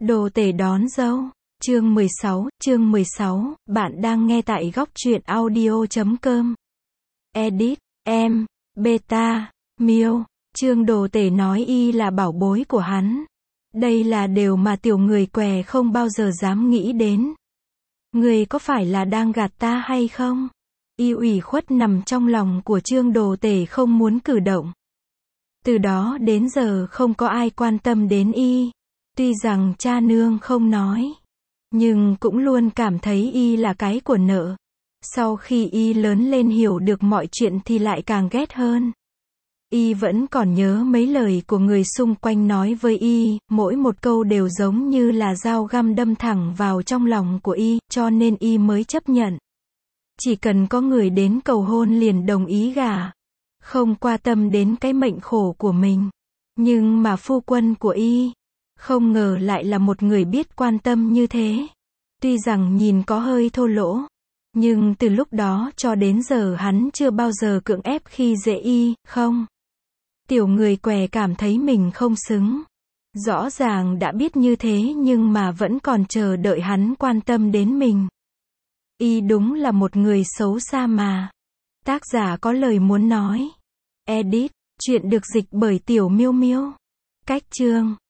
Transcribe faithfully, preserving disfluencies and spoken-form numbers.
Đồ tể đón dâu. Chương mười sáu, chương mười sáu, bạn đang nghe tại góc truyện audio chấm com. Edit, em, beta, miêu. Trương Đồ Tể nói y là bảo bối của hắn. Đây là điều mà tiểu người què không bao giờ dám nghĩ đến. Người có phải là đang gạt ta hay không? Y ủy khuất nằm trong lòng của Trương Đồ Tể không muốn cử động. Từ đó đến giờ không có ai quan tâm đến y. Tuy rằng cha nương không nói, nhưng cũng luôn cảm thấy y là cái của nợ. Sau khi y lớn lên hiểu được mọi chuyện thì lại càng ghét hơn. Y vẫn còn nhớ mấy lời của người xung quanh nói với y, mỗi một câu đều giống như là dao găm đâm thẳng vào trong lòng của y, cho nên y mới chấp nhận. Chỉ cần có người đến cầu hôn liền đồng ý gả, không quan tâm đến cái mệnh khổ của mình. Nhưng mà phu quân của y, không ngờ lại là một người biết quan tâm như thế. Tuy rằng nhìn có hơi thô lỗ, nhưng từ lúc đó cho đến giờ hắn chưa bao giờ cưỡng ép khi dễ y, không. Tiểu người què cảm thấy mình không xứng. Rõ ràng đã biết như thế nhưng mà vẫn còn chờ đợi hắn quan tâm đến mình. Y đúng là một người xấu xa mà. Tác giả có lời muốn nói. Edit, chuyện được dịch bởi Tiểu Miêu Miêu. Cách chương.